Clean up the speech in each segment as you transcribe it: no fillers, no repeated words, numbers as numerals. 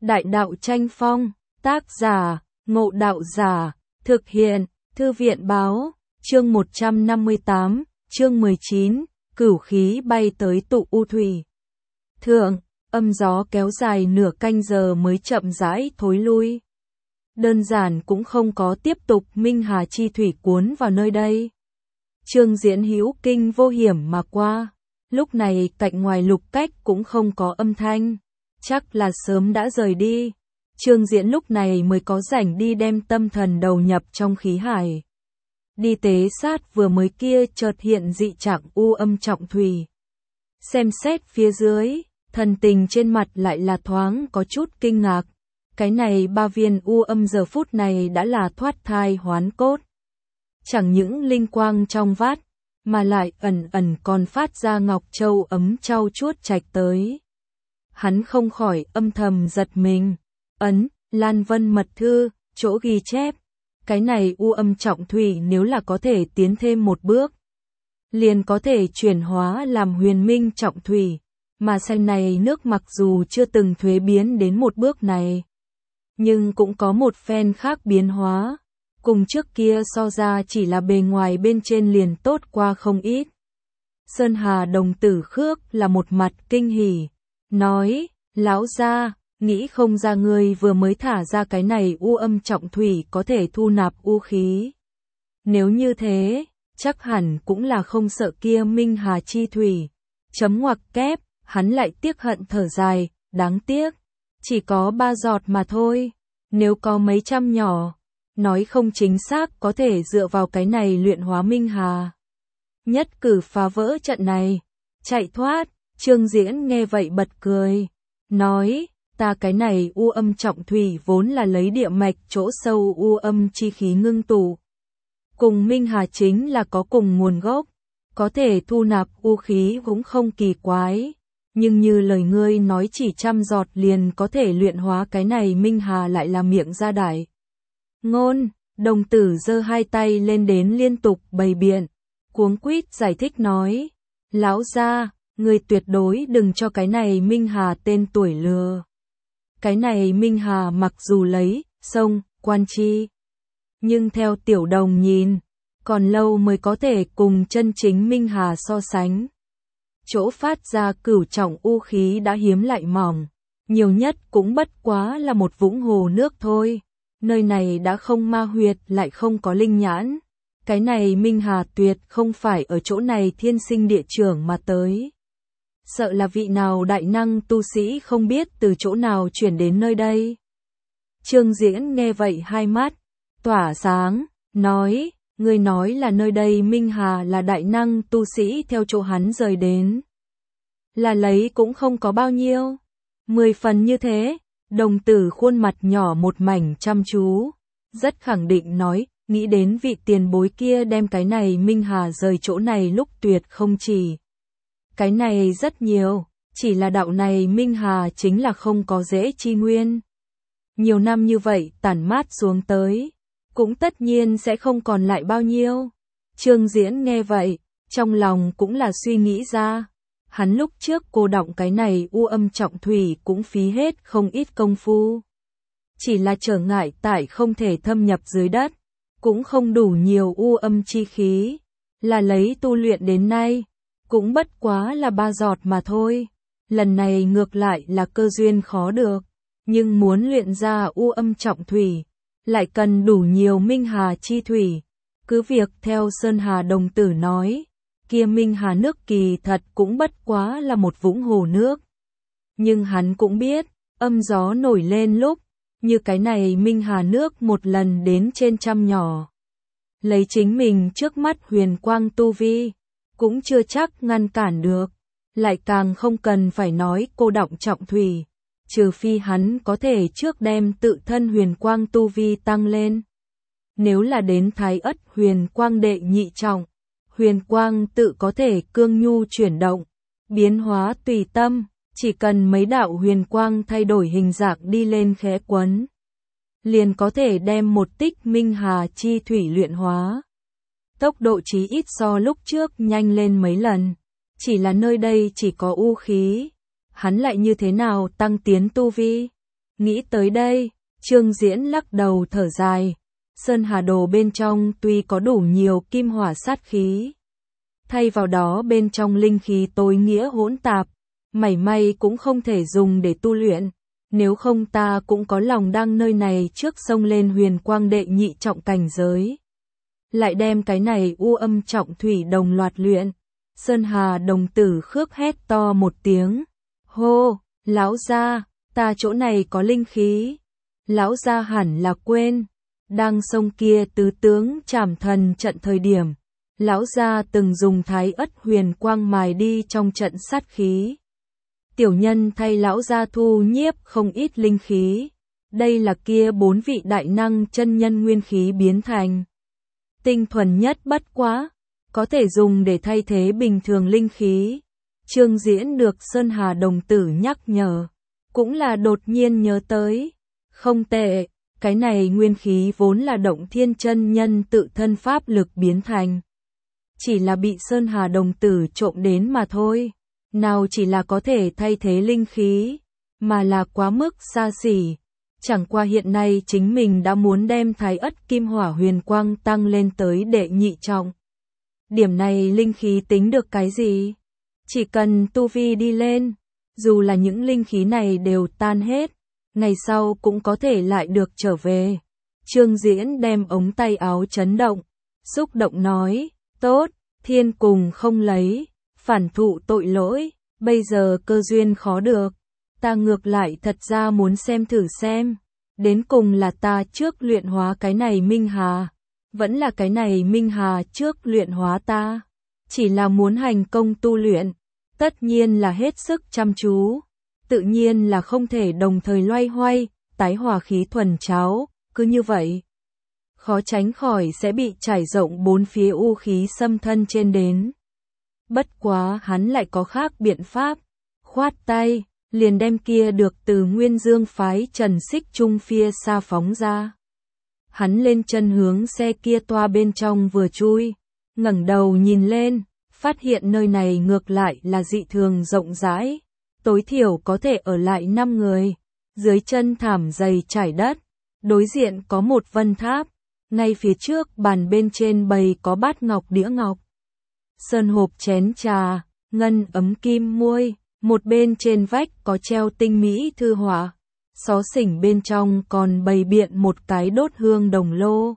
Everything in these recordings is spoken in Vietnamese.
Đại đạo tranh phong, tác giả, Ngộ Đạo Giả, thực hiện, Thư viện báo, chương 158, chương 19, cửu khí bay tới tụ u thủy. Thượng, âm gió kéo dài nửa canh giờ mới chậm rãi thối lui. Đơn giản cũng không có tiếp tục minh hà chi thủy cuốn vào nơi đây. Trương Diễn hữu kinh vô hiểm mà qua, lúc này cạnh ngoài Lục Cách cũng không có âm thanh, chắc là sớm đã rời đi. Trương Diễn lúc này mới có rảnh đi đem tâm thần đầu nhập trong khí hải. Đi tế sát vừa mới kia chợt hiện dị trạng u âm trọng thủy. Xem xét phía dưới, thần tình trên mặt lại là thoáng có chút kinh ngạc. Cái này 3 viên u âm giờ phút này đã là thoát thai hoán cốt. Chẳng những linh quang trong vát, mà lại ẩn ẩn còn phát ra ngọc châu ấm trau chuốt trạch tới. Hắn không khỏi âm thầm giật mình. Lan Vân mật thư, chỗ ghi chép. Cái này u âm trọng thủy nếu là có thể tiến thêm một bước, liền có thể chuyển hóa làm huyền minh trọng thủy. Mà xem này nước mặc dù chưa từng thuế biến đến một bước này, nhưng cũng có một phen khác biến hóa. Cùng trước kia so ra chỉ là bề ngoài bên trên liền tốt qua không ít. Sơn Hà đồng tử Khước là một mặt kinh hỉ, nói, lão gia, nghĩ không ra ngươi vừa mới thả ra cái này u âm trọng thủy có thể thu nạp u khí. Nếu như thế, chắc hẳn cũng là không sợ kia minh hà chi thủy. Chấm ngoặc kép, hắn lại tiếc hận thở dài, đáng tiếc, chỉ có 3 giọt mà thôi, nếu có mấy trăm nhỏ, nói không chính xác có thể dựa vào cái này luyện hóa minh hà. Nhất cử phá vỡ trận này, chạy thoát. Trương Diễn nghe vậy bật cười, nói, ta cái này u âm trọng thủy vốn là lấy địa mạch chỗ sâu u âm chi khí ngưng tụ. Cùng minh hà chính là có cùng nguồn gốc, có thể thu nạp u khí cũng không kỳ quái. Nhưng như lời ngươi nói chỉ 100 giọt liền có thể luyện hóa cái này minh hà lại là miệng ra đại ngôn. Đồng tử giơ hai tay lên đến liên tục bày biện, cuống quýt giải thích nói, lão gia, ngươi tuyệt đối đừng cho cái này minh hà tên tuổi lừa. Cái này minh hà mặc dù lấy sông quan chi, nhưng theo tiểu đồng nhìn, còn lâu mới có thể cùng chân chính minh hà so sánh. Chỗ phát ra cửu trọng u khí đã hiếm lại mỏng, nhiều nhất cũng bất quá là một vũng hồ nước thôi. Nơi này đã không ma huyệt lại không có linh nhãn. Cái này minh hà tuyệt không phải ở chỗ này thiên sinh địa trưởng mà tới. Sợ là vị nào đại năng tu sĩ không biết từ chỗ nào chuyển đến nơi đây. Trương Diễn nghe vậy hai mắt tỏa sáng, nói, ngươi nói là nơi đây minh hà là đại năng tu sĩ theo chỗ hắn rời đến. Là lấy cũng không có bao nhiêu, 10 phần như thế. Đồng tử khuôn mặt nhỏ một mảnh chăm chú, rất khẳng định nói, nghĩ đến vị tiền bối kia đem cái này minh hà rời chỗ này lúc tuyệt không chỉ. Cái này rất nhiều, chỉ là đạo này minh hà chính là không có dễ chi nguyên. Nhiều năm như vậy tản mát xuống tới, cũng tất nhiên sẽ không còn lại bao nhiêu. Trương Diễn nghe vậy, trong lòng cũng là suy nghĩ ra. Hắn lúc trước cô đọng cái này u âm trọng thủy cũng phí hết không ít công phu. Chỉ là trở ngại tại không thể thâm nhập dưới đất, cũng không đủ nhiều u âm chi khí, là lấy tu luyện đến nay, cũng bất quá là 3 giọt mà thôi. Lần này ngược lại là cơ duyên khó được, nhưng muốn luyện ra u âm trọng thủy, lại cần đủ nhiều minh hà chi thủy. Cứ việc theo Sơn Hà đồng tử nói, kia minh hà nước kỳ thật cũng bất quá là một vũng hồ nước. Nhưng hắn cũng biết, âm gió nổi lên lúc, như cái này minh hà nước một lần đến trên 100 nhỏ. Lấy chính mình trước mắt huyền quang tu vi, cũng chưa chắc ngăn cản được, lại càng không cần phải nói cô đọng trọng thủy, trừ phi hắn có thể trước đem tự thân huyền quang tu vi tăng lên. Nếu là đến Thái Ất huyền quang đệ nhị trọng, huyền quang tự có thể cương nhu chuyển động, biến hóa tùy tâm, chỉ cần mấy đạo huyền quang thay đổi hình dạng đi lên khẽ quấn, liền có thể đem một tích minh hà chi thủy luyện hóa. Tốc độ chí ít so lúc trước nhanh lên mấy lần, chỉ là nơi đây chỉ có u khí, hắn lại như thế nào tăng tiến tu vi? Nghĩ tới đây, Trương Diễn lắc đầu thở dài. Sơn Hà Đồ bên trong tuy có đủ nhiều kim hỏa sát khí, thay vào đó bên trong linh khí tối nghĩa hỗn tạp, mảy may cũng không thể dùng để tu luyện. Nếu không ta cũng có lòng đăng nơi này trước xông lên huyền quang đệ nhị trọng cảnh giới. Lại đem cái này u âm trọng thủy đồng loạt luyện. Sơn Hà đồng tử khước hét to một tiếng. Hô, lão gia, ta chỗ này có linh khí. Lão gia hẳn là quên. Đang sông kia tứ tướng trảm thần trận thời điểm. Lão gia từng dùng thái ất huyền quang mài đi trong trận sát khí. Tiểu nhân thay lão gia thu nhiếp không ít linh khí. Đây là kia 4 vị đại năng chân nhân nguyên khí biến thành. Tinh thuần nhất bất quá, có thể dùng để thay thế bình thường linh khí. Trương Diễn được Sơn Hà đồng tử nhắc nhở, cũng là đột nhiên nhớ tới. Không tệ, cái này nguyên khí vốn là Động Thiên chân nhân tự thân pháp lực biến thành. Chỉ là bị Sơn Hà đồng tử trộm đến mà thôi. Nào chỉ là có thể thay thế linh khí, mà là quá mức xa xỉ. Chẳng qua hiện nay chính mình đã muốn đem thái ất kim hỏa huyền quang tăng lên tới đệ nhị trọng. Điểm này linh khí tính được cái gì? Chỉ cần tu vi đi lên, dù là những linh khí này đều tan hết, ngày sau cũng có thể lại được trở về. Trương Diễn đem ống tay áo chấn động, xúc động nói, tốt, thiên cùng không lấy, phản thụ tội lỗi, bây giờ cơ duyên khó được. Ta ngược lại thật ra muốn xem thử xem, đến cùng là ta trước luyện hóa cái này Minh Hà, vẫn là cái này Minh Hà trước luyện hóa ta. Chỉ là muốn hành công tu luyện, tất nhiên là hết sức chăm chú, tự nhiên là không thể đồng thời loay hoay, tái hòa khí thuần cháo, cứ như vậy. Khó tránh khỏi sẽ bị trải rộng bốn phía u khí xâm thân trên đến. Bất quá hắn lại có khác biện pháp, khoát tay, liền đem kia được từ Nguyên Dương phái Trần Xích Trung phía xa phóng ra. Hắn lên chân hướng xe kia toa bên trong vừa chui, ngẩng đầu nhìn lên, phát hiện nơi này ngược lại là dị thường rộng rãi, tối thiểu có thể ở lại 5 người, dưới chân thảm dày trải đất, đối diện có một vân tháp, ngay phía trước bàn bên trên bày có bát ngọc đĩa ngọc, sơn hộp chén trà, ngân ấm kim muôi, một bên trên vách có treo tinh mỹ thư họa, xó xỉnh bên trong còn bày biện một cái đốt hương đồng lô.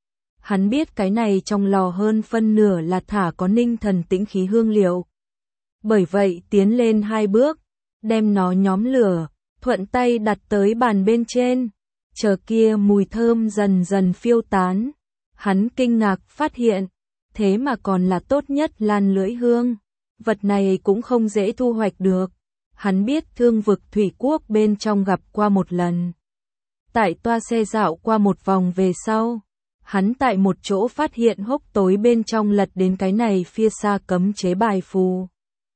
Hắn biết cái này trong lò hơn phân nửa là thả có ninh thần tĩnh khí hương liệu. Bởi vậy tiến lên 2 bước, đem nó nhóm lửa, thuận tay đặt tới bàn bên trên, chờ kia mùi thơm dần dần phiêu tán. Hắn kinh ngạc phát hiện, thế mà còn là tốt nhất lan lưỡi hương. Vật này cũng không dễ thu hoạch được. Hắn biết Thương Vực Thủy Quốc bên trong gặp qua một lần. Tại toa xe dạo qua một vòng về sau, hắn tại một chỗ phát hiện hốc tối bên trong lật đến cái này phía xa cấm chế bài phù.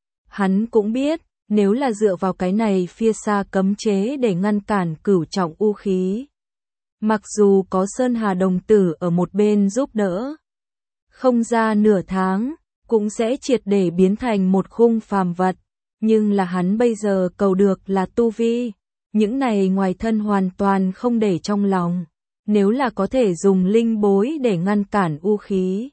Hắn cũng biết, nếu là dựa vào cái này phía xa cấm chế để ngăn cản cửu trọng u khí. Mặc dù có Sơn Hà đồng tử ở một bên giúp đỡ, không ra nửa tháng, cũng sẽ triệt để biến thành một khung phàm vật. Nhưng là hắn bây giờ cầu được là tu vi, những này ngoài thân hoàn toàn không để trong lòng. Nếu là có thể dùng linh bối để ngăn cản u khí,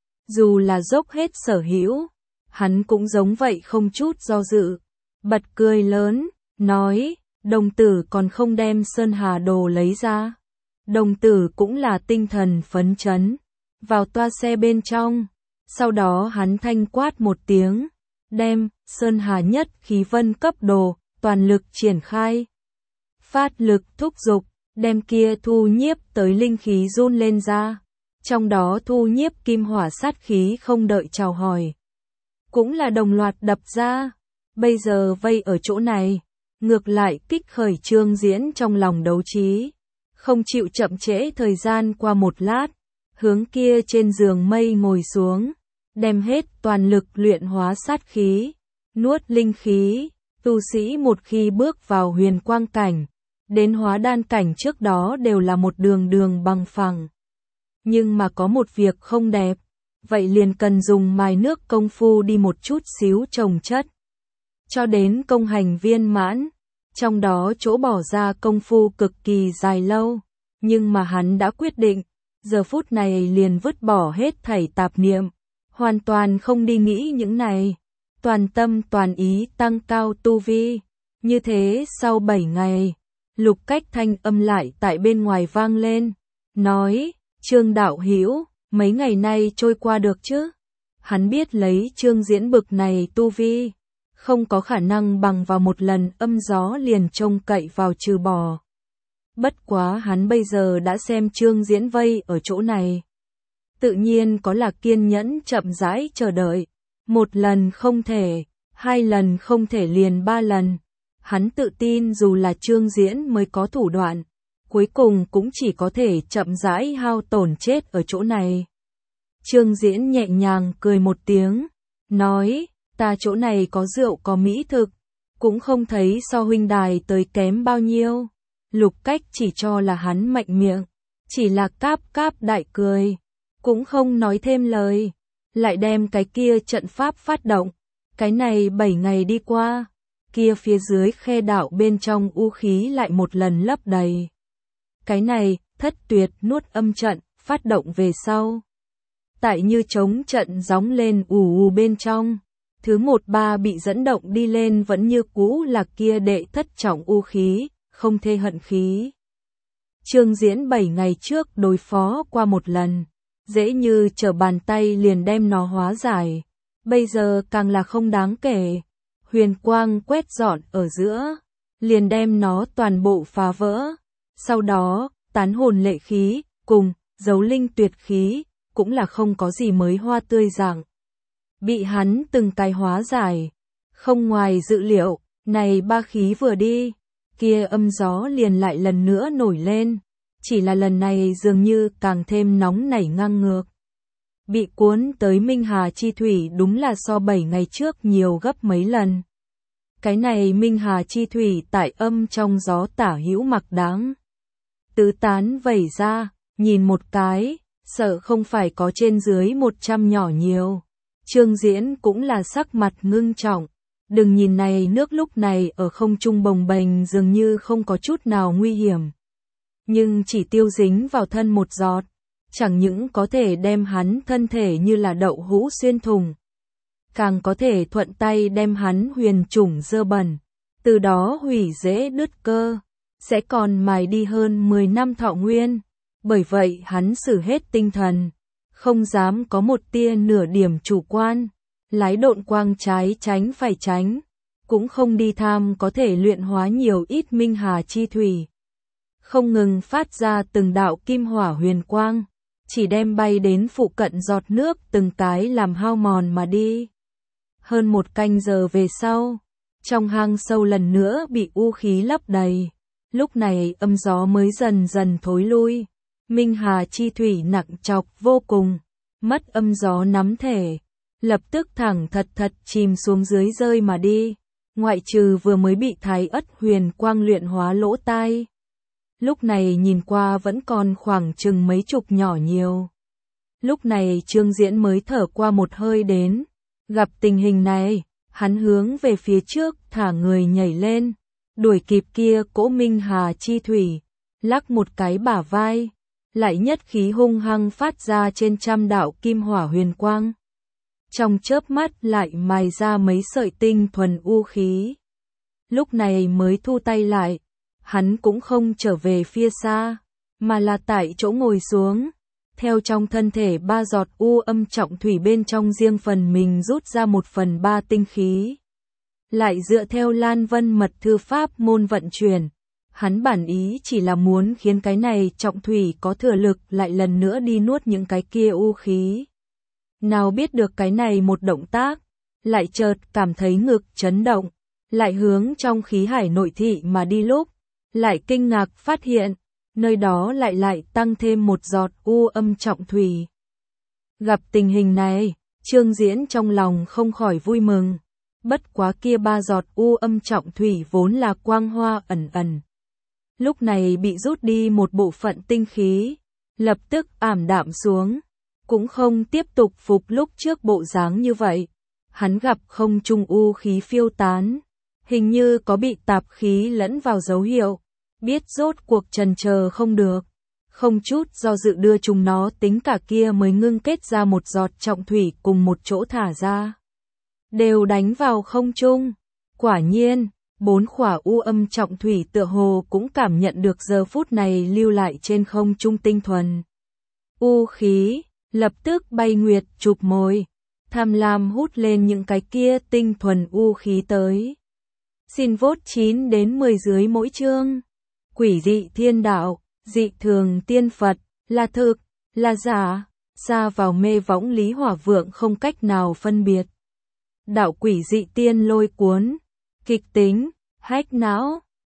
dù là dốc hết sở hữu, hắn cũng giống vậy không chút do dự. Bật cười lớn, nói, đồng tử còn không đem Sơn Hà đồ lấy ra. Đồng tử cũng là tinh thần phấn chấn, vào toa xe bên trong. Sau đó hắn thanh quát một tiếng, đem Sơn Hà nhất khí vân cấp đồ, toàn lực triển khai. Phát lực thúc dục, đem kia thu nhiếp tới linh khí run lên ra. Trong đó thu nhiếp kim hỏa sát khí không đợi chào hỏi, cũng là đồng loạt đập ra. Bây giờ vây ở chỗ này, ngược lại kích khởi Trương Diễn trong lòng đấu trí. Không chịu chậm trễ thời gian qua một lát, hướng kia trên giường mây ngồi xuống, đem hết toàn lực luyện hóa sát khí, nuốt linh khí. Tu sĩ một khi bước vào huyền quang cảnh, đến hóa đan cảnh trước đó đều là một đường đường bằng phẳng. Nhưng mà có một việc không đẹp, vậy liền cần dùng mài nước công phu đi một chút xíu trồng chất. Cho đến công hành viên mãn, trong đó chỗ bỏ ra công phu cực kỳ dài lâu, nhưng mà hắn đã quyết định, giờ phút này liền vứt bỏ hết thảy tạp niệm, hoàn toàn không đi nghĩ những này, toàn tâm toàn ý tăng cao tu vi. Như thế sau 7 ngày, Lục Cách thanh âm lại tại bên ngoài vang lên, nói, Trương đạo hữu, mấy ngày nay trôi qua được chứ? Hắn biết lấy Trương Diễn bực này tu vi, không có khả năng bằng vào một lần âm gió liền trông cậy vào trừ bỏ. Bất quá hắn bây giờ đã xem Trương Diễn vây ở chỗ này, tự nhiên có là kiên nhẫn chậm rãi chờ đợi, một lần không thể, hai lần không thể liền ba lần. Hắn tự tin dù là Trương Diễn mới có thủ đoạn, cuối cùng cũng chỉ có thể chậm rãi hao tổn chết ở chỗ này. Trương Diễn nhẹ nhàng cười một tiếng, nói, ta chỗ này có rượu có mỹ thực, cũng không thấy so huynh đài tới kém bao nhiêu. Lục Cách chỉ cho là hắn mạnh miệng, chỉ là cáp cáp đại cười, cũng không nói thêm lời, lại đem cái kia trận pháp phát động. Cái này 7 ngày đi qua, kia phía dưới khe đạo bên trong u khí lại một lần lấp đầy. Cái này, Thất Tuyệt nuốt âm trận, phát động về sau. Tại như trống trận gióng lên ù bên trong, thứ 13 bị dẫn động đi lên vẫn như cũ là kia đệ thất trọng u khí, không thê hận khí. Trương Diễn 7 ngày trước đối phó qua một lần, dễ như trở bàn tay liền đem nó hóa giải, bây giờ càng là không đáng kể. Huyền quang quét dọn ở giữa, liền đem nó toàn bộ phá vỡ. Sau đó, tán hồn lệ khí, cùng, dấu linh tuyệt khí, cũng là không có gì mới hoa tươi dạng. Bị hắn từng cái hóa giải. Không ngoài dự liệu, này ba khí vừa đi, kia âm gió liền lại lần nữa nổi lên. Chỉ là lần này dường như càng thêm nóng nảy ngang ngược. Bị cuốn tới Minh Hà Chi Thủy đúng là so 7 ngày trước nhiều gấp mấy lần. Cái này Minh Hà Chi Thủy tại âm trong gió tả hữu mặc đáng. Tứ tán vẩy ra, nhìn một cái, sợ không phải có trên dưới 100 nhỏ nhiều. Trương Diễn cũng là sắc mặt ngưng trọng. Đừng nhìn này nước lúc này ở không trung bồng bềnh dường như không có chút nào nguy hiểm. Nhưng chỉ tiêu dính vào thân một giọt, chẳng những có thể đem hắn thân thể như là đậu hũ xuyên thủng, càng có thể thuận tay đem hắn huyền chủng dơ bẩn, từ đó hủy dễ đứt cơ, sẽ còn mài đi hơn 10 năm thọ nguyên. Bởi vậy hắn sử hết tinh thần, không dám có một tia nửa điểm chủ quan, lái độn quang trái tránh phải tránh, cũng không đi tham có thể luyện hóa nhiều ít Minh Hà Chi Thủy. Không ngừng phát ra từng đạo kim hỏa huyền quang, chỉ đem bay đến phụ cận giọt nước từng cái làm hao mòn mà đi. Hơn một canh giờ về sau, trong hang sâu lần nữa bị u khí lấp đầy, lúc này âm gió mới dần dần thối lui. Minh Hà Chi Thủy nặng trọc vô cùng, mất âm gió nắm thể, lập tức thẳng thật thật chìm xuống dưới rơi mà đi, ngoại trừ vừa mới bị Thái Ất huyền quang luyện hóa lỗ tai. Lúc này nhìn qua vẫn còn khoảng chừng mấy chục nhỏ nhiều. Lúc này Trương Diễn mới thở qua một hơi đến, gặp tình hình này, hắn hướng về phía trước thả người nhảy lên, đuổi kịp kia cỗ Minh Hà Chi Thủy, lắc một cái bả vai, lại nhất khí hung hăng phát ra trên trăm đạo kim hỏa huyền quang. Trong chớp mắt lại mài ra mấy sợi tinh thuần u khí. Lúc này mới thu tay lại, hắn cũng không trở về phía xa, mà là tại chỗ ngồi xuống, theo trong thân thể ba giọt u âm trọng thủy bên trong riêng phần mình rút ra 1/3 tinh khí. Lại dựa theo Lan Vân mật thư pháp môn vận chuyển, hắn bản ý chỉ là muốn khiến cái này trọng thủy có thừa lực lại lần nữa đi nuốt những cái kia u khí. Nào biết được cái này một động tác, lại chợt cảm thấy ngực chấn động, lại hướng trong khí hải nội thị mà đi lúc, lại kinh ngạc phát hiện, nơi đó lại tăng thêm một giọt u âm trọng thủy. Gặp tình hình này, Trương Diễn trong lòng không khỏi vui mừng, bất quá kia ba giọt u âm trọng thủy vốn là quang hoa ẩn ẩn. Lúc này bị rút đi một bộ phận tinh khí, lập tức ảm đạm xuống, cũng không tiếp tục phục lúc trước bộ dáng như vậy. Hắn gặp không trung u khí phiêu tán, hình như có bị tạp khí lẫn vào dấu hiệu, biết rốt cuộc chần chờ không được. Không chút do dự đưa chúng nó tính cả kia mới ngưng kết ra một giọt trọng thủy cùng một chỗ thả ra. Đều đánh vào không trung. Quả nhiên, 4 khỏa u âm trọng thủy tựa hồ cũng cảm nhận được giờ phút này lưu lại trên không trung tinh thuần. U khí, lập tức bay nguyệt chụp mồi, tham lam hút lên những cái kia tinh thuần u khí tới. Xin vote 9 đến 10 dưới mỗi chương. Quỷ dị thiên đạo, dị thường tiên Phật, là thực, là giả, xa vào mê võng Lý Hỏa Vượng không cách nào phân biệt. Đạo quỷ dị tiên lôi cuốn, kịch tính, hách não.